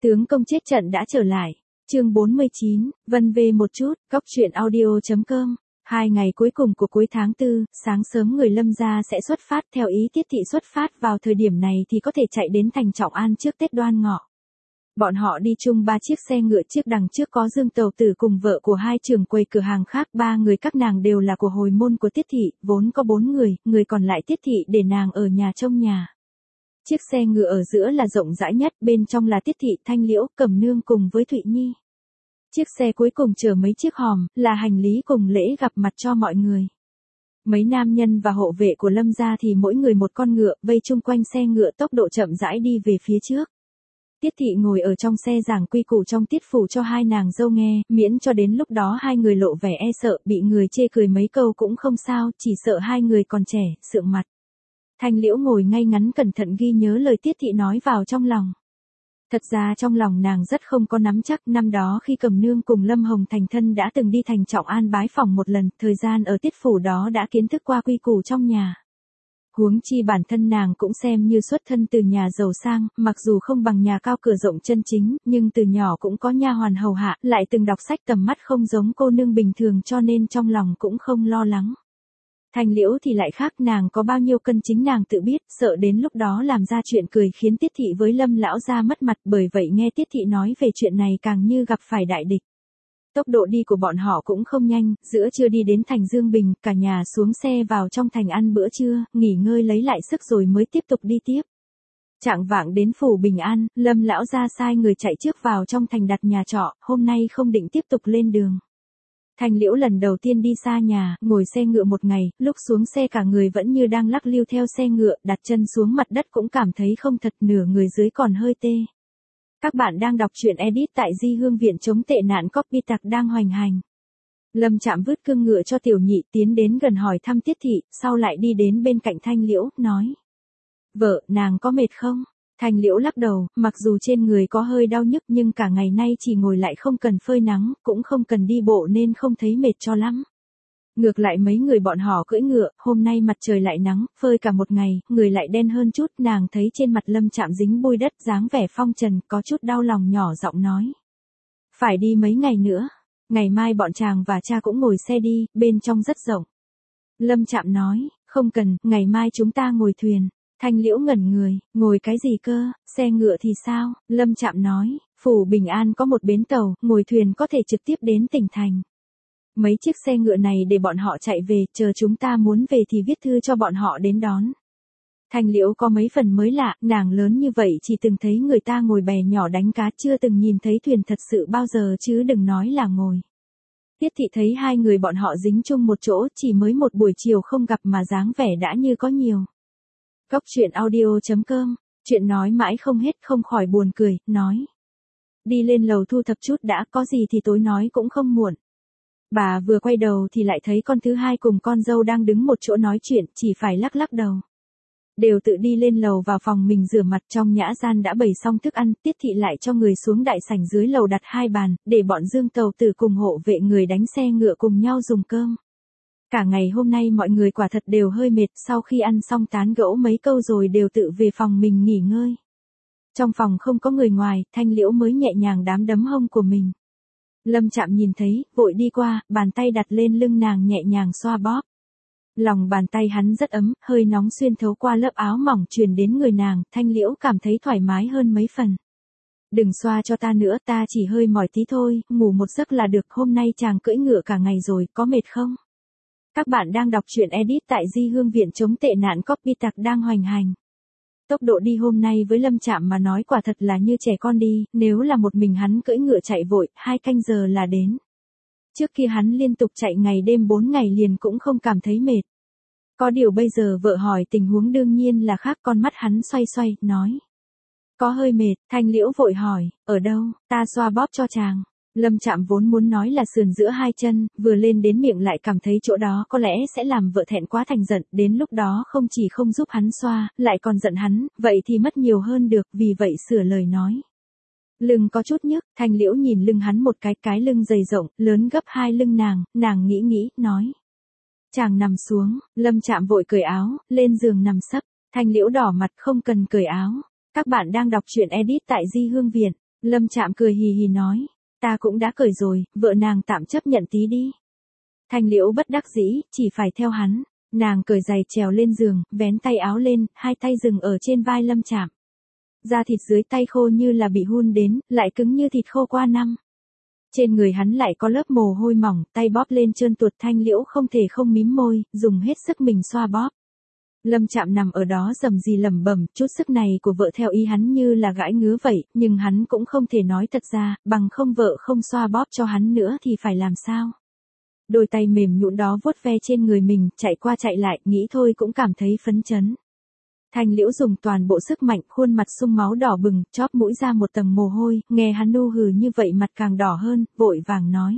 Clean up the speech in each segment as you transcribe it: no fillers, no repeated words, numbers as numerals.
Tướng công chết trận đã trở lại. Chương 49, Vân về một chút, Cóc truyện audio.com. 2 ngày cuối cùng của cuối tháng 4, sáng sớm người Lâm gia sẽ xuất phát. Theo ý Tiết thị xuất phát vào thời điểm này thì có thể chạy đến thành Trọng An trước Tết Đoan Ngọ. Bọn họ đi chung 3 chiếc xe ngựa, chiếc đằng trước có Dương Tầu Tử cùng vợ của 2 trưởng quầy cửa hàng khác. 3 người các nàng đều là của hồi môn của Tiết thị, vốn có 4 người, người còn lại Tiết thị để nàng ở nhà trông nhà. Chiếc xe ngựa ở giữa là rộng rãi nhất, bên trong là Tiết thị, Thanh Liễu, Cẩm Nương cùng với Thụy Nhi. Chiếc xe cuối cùng chở mấy chiếc hòm, là hành lý cùng lễ gặp mặt cho mọi người. Mấy nam nhân và hộ vệ của Lâm gia thì mỗi người một con ngựa, vây chung quanh xe ngựa, tốc độ chậm rãi đi về phía trước. Tiết thị ngồi ở trong xe giảng quy củ trong tiết phủ cho 2 nàng dâu nghe, miễn cho đến lúc đó 2 người lộ vẻ e sợ, bị người chê cười mấy câu cũng không sao, chỉ sợ 2 người còn trẻ, sượng mặt. Thanh Liễu ngồi ngay ngắn cẩn thận ghi nhớ lời Tiết thị nói vào trong lòng. Thật ra trong lòng nàng rất không có nắm chắc, năm đó khi Cẩm Nương cùng Lâm Hồng thành thân đã từng đi thành Trọng An bái phỏng một lần, thời gian ở tiết phủ đó đã kiến thức qua quy củ trong nhà. Huống chi bản thân nàng cũng xem như xuất thân từ nhà giàu sang, mặc dù không bằng nhà cao cửa rộng chân chính, nhưng từ nhỏ cũng có nha hoàn hầu hạ, lại từng đọc sách tầm mắt không giống cô nương bình thường cho nên trong lòng cũng không lo lắng. Thanh Liễu thì lại khác, nàng có bao nhiêu cân chính nàng tự biết, sợ đến lúc đó làm ra chuyện cười khiến Tiết thị với Lâm lão gia mất mặt, bởi vậy nghe Tiết thị nói về chuyện này càng như gặp phải đại địch. Tốc độ đi của bọn họ cũng không nhanh, giữa trưa đi đến thành Dương Bình, cả nhà xuống xe vào trong thành ăn bữa trưa, nghỉ ngơi lấy lại sức rồi mới tiếp tục đi tiếp. Chạng vạng đến phủ Bình An, Lâm lão gia sai người chạy trước vào trong thành đặt nhà trọ, hôm nay không định tiếp tục lên đường. Thanh Liễu lần đầu tiên đi xa nhà, ngồi xe ngựa một ngày, lúc xuống xe cả người vẫn như đang lắc lư theo xe ngựa, đặt chân xuống mặt đất cũng cảm thấy không thật, nửa người dưới còn hơi tê. Các bạn đang đọc truyện edit tại Di Hương Viện chống tệ nạn copy tặc đang hoành hành. Lâm Trạm vứt cương ngựa cho Tiểu Nhị, tiến đến gần hỏi thăm Tiết thị, sau lại đi đến bên cạnh Thanh Liễu, nói: "Vợ, nàng có mệt không?" Thanh Liễu lắc đầu, mặc dù trên người có hơi đau nhức nhưng cả ngày nay chỉ ngồi lại không cần phơi nắng, cũng không cần đi bộ nên không thấy mệt cho lắm. Ngược lại mấy người bọn họ cưỡi ngựa, hôm nay mặt trời lại nắng, phơi cả một ngày, người lại đen hơn chút, nàng thấy trên mặt Lâm Trạm dính bụi đất, dáng vẻ phong trần, có chút đau lòng nhỏ giọng nói: "Phải đi mấy ngày nữa, ngày mai bọn chàng và cha cũng ngồi xe đi, bên trong rất rộng." Lâm Trạm nói: "Không cần, ngày mai chúng ta ngồi thuyền." Thanh Liễu ngẩn người, ngồi cái gì cơ, xe ngựa thì sao? Lâm Trạm nói: "Phủ Bình An có một bến tàu, ngồi thuyền có thể trực tiếp đến tỉnh thành. Mấy chiếc xe ngựa này để bọn họ chạy về, chờ chúng ta muốn về thì viết thư cho bọn họ đến đón." Thanh Liễu có mấy phần mới lạ, nàng lớn như vậy chỉ từng thấy người ta ngồi bè nhỏ đánh cá, chưa từng nhìn thấy thuyền thật sự bao giờ chứ đừng nói là ngồi. Tiết thị thấy 2 người bọn họ dính chung một chỗ, chỉ mới một buổi chiều không gặp mà dáng vẻ đã như có nhiều. Cóc truyện audio.com, chuyện nói mãi không hết, không khỏi buồn cười, nói: "Đi lên lầu thu thập chút đã, có gì thì tối nói cũng không muộn." Bà vừa quay đầu thì lại thấy con thứ 2 cùng con dâu đang đứng một chỗ nói chuyện, chỉ phải lắc lắc đầu. Đều tự đi lên lầu vào phòng mình rửa mặt, trong nhã gian đã bày xong thức ăn, Tiết thị lại cho người xuống đại sảnh dưới lầu đặt 2 bàn, để bọn Dương Tầu Tử cùng hộ vệ người đánh xe ngựa cùng nhau dùng cơm. Cả ngày hôm nay mọi người quả thật đều hơi mệt, sau khi ăn xong tán gẫu mấy câu rồi đều tự về phòng mình nghỉ ngơi. Trong phòng không có người ngoài, Thanh Liễu mới nhẹ nhàng đấm hông của mình. Lâm Trạm nhìn thấy, vội đi qua, bàn tay đặt lên lưng nàng nhẹ nhàng xoa bóp. Lòng bàn tay hắn rất ấm, hơi nóng xuyên thấu qua lớp áo mỏng truyền đến người nàng, Thanh Liễu cảm thấy thoải mái hơn mấy phần. "Đừng xoa cho ta nữa, ta chỉ hơi mỏi tí thôi, ngủ một giấc là được, hôm nay chàng cưỡi ngựa cả ngày rồi, có mệt không?" Các bạn đang đọc truyện edit tại Di Hương Viện chống tệ nạn copy tặc đang hoành hành. Tốc độ đi hôm nay với Lâm Trạm mà nói quả thật là như trẻ con đi, nếu là một mình hắn cưỡi ngựa chạy vội, 2 canh giờ là đến. Trước kia hắn liên tục chạy ngày đêm 4 ngày liền cũng không cảm thấy mệt. Có điều bây giờ vợ hỏi tình huống đương nhiên là khác, con mắt hắn xoay xoay, nói: "Có hơi mệt." Thanh Liễu vội hỏi: "Ở đâu, ta xoa bóp cho chàng." Lâm Trạm vốn muốn nói là sườn giữa 2 chân, vừa lên đến miệng lại cảm thấy chỗ đó có lẽ sẽ làm vợ thẹn quá thành giận, đến lúc đó không chỉ không giúp hắn xoa, lại còn giận hắn, vậy thì mất nhiều hơn được, vì vậy sửa lời nói: "Lưng có chút nhức." Thanh Liễu nhìn lưng hắn một cái lưng dày rộng, lớn gấp 2 lưng nàng nghĩ, nói: "Chàng nằm xuống." Lâm Trạm vội cởi áo, lên giường nằm sấp. Thanh Liễu đỏ mặt: "Không cần cởi áo." Các bạn đang đọc truyện edit tại Di Hương Viện. Lâm Trạm cười hì hì nói, ta cũng đã cởi rồi, vợ nàng tạm chấp nhận tí đi. Thanh Liễu bất đắc dĩ, chỉ phải theo hắn. Nàng cởi giày trèo lên giường, vén tay áo lên, hai tay dừng ở trên vai Lâm Trạm. Da thịt dưới tay khô như là bị hun đến, lại cứng như thịt khô qua năm. Trên người hắn lại có lớp mồ hôi mỏng, tay bóp lên trơn tuột. Thanh Liễu không thể không mím môi, dùng hết sức mình xoa bóp. Lâm Trạm nằm ở đó rầm rì lẩm bẩm, chút sức này của vợ theo ý hắn như là gãi ngứa vậy, nhưng hắn cũng không thể nói thật ra, bằng không vợ không xoa bóp cho hắn nữa thì phải làm sao. Đôi tay mềm nhũn đó vuốt ve trên người mình, chạy qua chạy lại, nghĩ thôi cũng cảm thấy phấn chấn. Thanh Liễu dùng toàn bộ sức mạnh, khuôn mặt sung máu đỏ bừng, chóp mũi ra một tầng mồ hôi, nghe hắn nu hừ như vậy mặt càng đỏ hơn, vội vàng nói.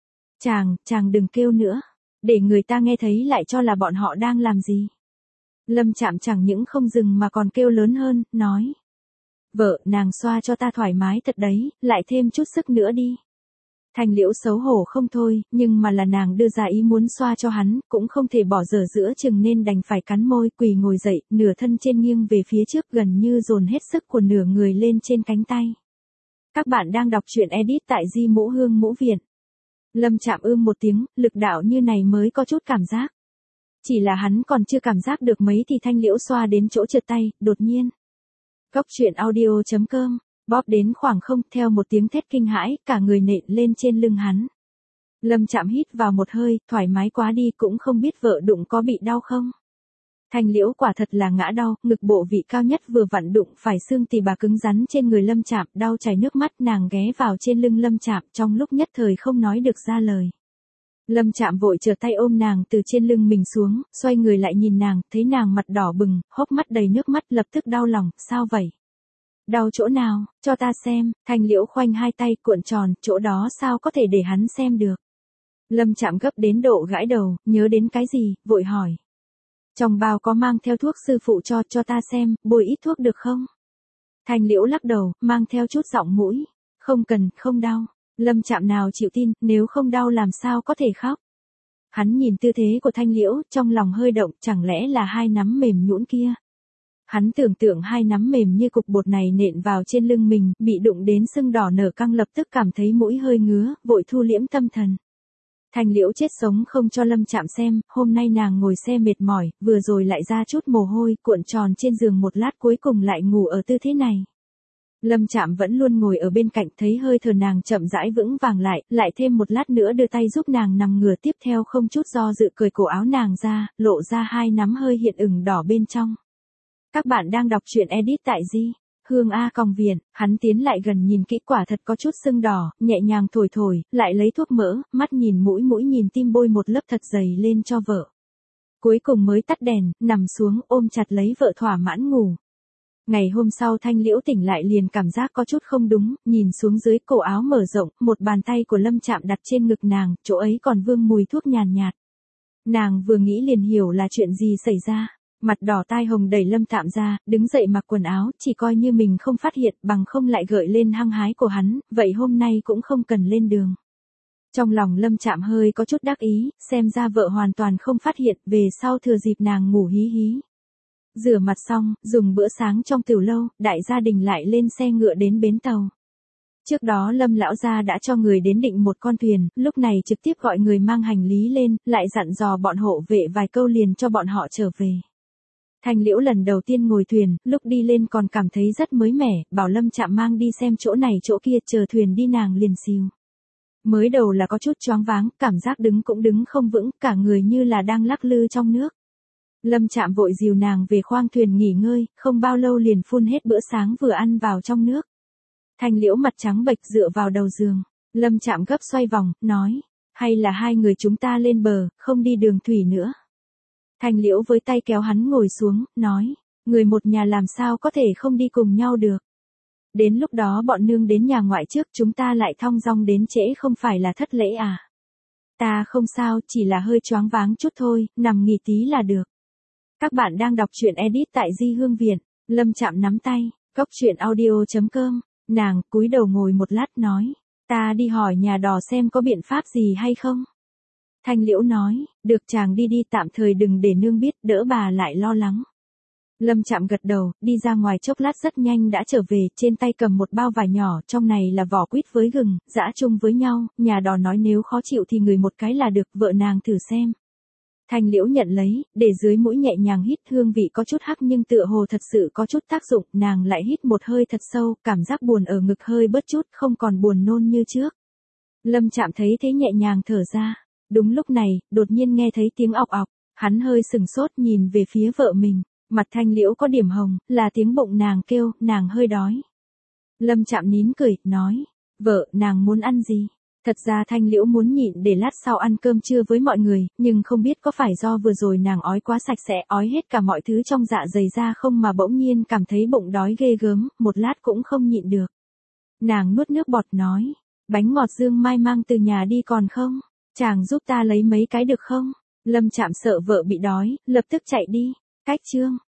Chàng đừng kêu nữa, để người ta nghe thấy lại cho là bọn họ đang làm gì. Lâm Trạm chẳng những không dừng mà còn kêu lớn hơn, nói. Vợ, nàng xoa cho ta thoải mái thật đấy, lại thêm chút sức nữa đi. Thanh Liễu xấu hổ không thôi, nhưng mà là nàng đưa ra ý muốn xoa cho hắn, cũng không thể bỏ dở giữa chừng nên đành phải cắn môi, quỳ ngồi dậy, nửa thân trên nghiêng về phía trước gần như dồn hết sức của nửa người lên trên cánh tay. Các bạn đang đọc truyện edit tại Di Mũ Hương Mũ Viện. Lâm Trạm một tiếng, lực đạo như này mới có chút cảm giác. Chỉ là hắn còn chưa cảm giác được mấy thì Thanh Liễu xoa đến chỗ trượt tay, đột nhiên. Cốc truyện audio.com, bóp đến khoảng không, theo một tiếng thét kinh hãi, cả người nện lên trên lưng hắn. Lâm Trạm hít vào một hơi, thoải mái quá đi, cũng không biết vợ đụng có bị đau không. Thanh Liễu quả thật là ngã đau, ngực bộ vị cao nhất vừa vặn đụng phải xương tỳ bà cứng rắn trên người Lâm Trạm, đau chảy nước mắt, nàng ghé vào trên lưng Lâm Trạm, trong lúc nhất thời không nói được ra lời. Lâm Trạm vội trở tay ôm nàng từ trên lưng mình xuống, xoay người lại nhìn nàng, thấy nàng mặt đỏ bừng, hốc mắt đầy nước mắt, lập tức đau lòng, sao vậy? Đau chỗ nào, cho ta xem. Thanh Liễu khoanh hai tay cuộn tròn, chỗ đó sao có thể để hắn xem được. Lâm Trạm gấp đến độ gãi đầu, nhớ đến cái gì, vội hỏi. Trong bao có mang theo thuốc sư phụ cho ta xem, bôi ít thuốc được không? Thanh Liễu lắc đầu, mang theo chút giọng mũi. Không cần, không đau. Lâm Trạm nào chịu tin, nếu không đau làm sao có thể khóc. Hắn nhìn tư thế của Thanh Liễu, trong lòng hơi động, chẳng lẽ là hai nắm mềm nhũn kia. Hắn tưởng tượng hai nắm mềm như cục bột này nện vào trên lưng mình, bị đụng đến sưng đỏ nở căng, lập tức cảm thấy mũi hơi ngứa, vội thu liễm tâm thần. Thanh Liễu chết sống không cho Lâm Trạm xem, hôm nay nàng ngồi xe mệt mỏi, vừa rồi lại ra chút mồ hôi, cuộn tròn trên giường một lát cuối cùng lại ngủ ở tư thế này. Lâm Trạm vẫn luôn ngồi ở bên cạnh, thấy hơi thở nàng chậm rãi vững vàng lại thêm một lát nữa đưa tay giúp nàng nằm ngửa, tiếp theo không chút do dự cởi cổ áo nàng ra, lộ ra hai nắm hơi hiện ửng đỏ bên trong. Các bạn đang đọc truyện edit tại Di Hương Viện, hắn tiến lại gần nhìn kỹ, quả thật có chút sưng đỏ, nhẹ nhàng thổi, lại lấy thuốc mỡ, mắt nhìn mũi nhìn tim, bôi một lớp thật dày lên cho vợ. Cuối cùng mới tắt đèn, nằm xuống ôm chặt lấy vợ thỏa mãn ngủ. Ngày hôm sau Thanh Liễu tỉnh lại liền cảm giác có chút không đúng, nhìn xuống dưới, cổ áo mở rộng, một bàn tay của Lâm Trạm đặt trên ngực nàng, chỗ ấy còn vương mùi thuốc nhàn nhạt. Nàng vừa nghĩ liền hiểu là chuyện gì xảy ra. Mặt đỏ tai hồng đẩy Lâm Trạm ra, đứng dậy mặc quần áo, chỉ coi như mình không phát hiện, bằng không lại gợi lên hăng hái của hắn, vậy hôm nay cũng không cần lên đường. Trong lòng Lâm Trạm hơi có chút đắc ý, xem ra vợ hoàn toàn không phát hiện, về sau thừa dịp nàng ngủ hí hí. Rửa mặt xong, dùng bữa sáng trong tiểu lâu, đại gia đình lại lên xe ngựa đến bến tàu. Trước đó Lâm lão gia đã cho người đến định một con thuyền, lúc này trực tiếp gọi người mang hành lý lên, lại dặn dò bọn hộ vệ vài câu liền cho bọn họ trở về. Thanh Liễu lần đầu tiên ngồi thuyền, lúc đi lên còn cảm thấy rất mới mẻ, bảo Lâm Trạm mang đi xem chỗ này chỗ kia, chờ thuyền đi nàng liền xìu. Mới đầu là có chút choáng váng, cảm giác đứng cũng đứng không vững, cả người như là đang lắc lư trong nước. Lâm Trạm vội dìu nàng về khoang thuyền nghỉ ngơi, không bao lâu liền phun hết bữa sáng vừa ăn vào trong nước. Thanh Liễu mặt trắng bệch dựa vào đầu giường. Lâm Trạm gấp xoay vòng, nói, hay là hai người chúng ta lên bờ, không đi đường thủy nữa. Thanh Liễu với tay kéo hắn ngồi xuống, nói, người một nhà làm sao có thể không đi cùng nhau được. Đến lúc đó bọn nương đến nhà ngoại trước, chúng ta lại thong dong đến trễ, không phải là thất lễ à. Ta không sao, chỉ là hơi choáng váng chút thôi, nằm nghỉ tí là được. Các bạn đang đọc truyện edit tại Di Hương Viện. Lâm Trạm nắm tay, cốc truyện audio.com, nàng cúi đầu ngồi một lát nói, ta đi hỏi nhà đò xem có biện pháp gì hay không. Thanh Liễu nói, được, chàng đi đi, tạm thời đừng để nương biết, đỡ bà lại lo lắng. Lâm Trạm gật đầu, đi ra ngoài chốc lát rất nhanh đã trở về, trên tay cầm một bao vải nhỏ, trong này là vỏ quýt với gừng, giã chung với nhau, nhà đò nói nếu khó chịu thì ngửi một cái là được, vợ nàng thử xem. Thanh Liễu nhận lấy, để dưới mũi nhẹ nhàng hít, hương vị có chút hắc nhưng tựa hồ thật sự có chút tác dụng, nàng lại hít một hơi thật sâu, cảm giác buồn ở ngực hơi bớt chút, không còn buồn nôn như trước. Lâm Trạm thấy thế nhẹ nhàng thở ra. Đúng lúc này, đột nhiên nghe thấy tiếng ọc ọc, hắn hơi sừng sốt nhìn về phía vợ mình, mặt Thanh Liễu có điểm hồng, là tiếng bụng nàng kêu, nàng hơi đói. Lâm Trạm nín cười, nói, vợ, nàng muốn ăn gì? Thật ra Thanh Liễu muốn nhịn để lát sau ăn cơm trưa với mọi người, nhưng không biết có phải do vừa rồi nàng ói quá sạch sẽ, ói hết cả mọi thứ trong dạ dày ra không mà bỗng nhiên cảm thấy bụng đói ghê gớm, một lát cũng không nhịn được. Nàng nuốt nước bọt nói, bánh ngọt Dương Mai mang từ nhà đi còn không? Chàng giúp ta lấy mấy cái được không? Lâm Trạm sợ vợ bị đói, lập tức chạy đi. Cách chương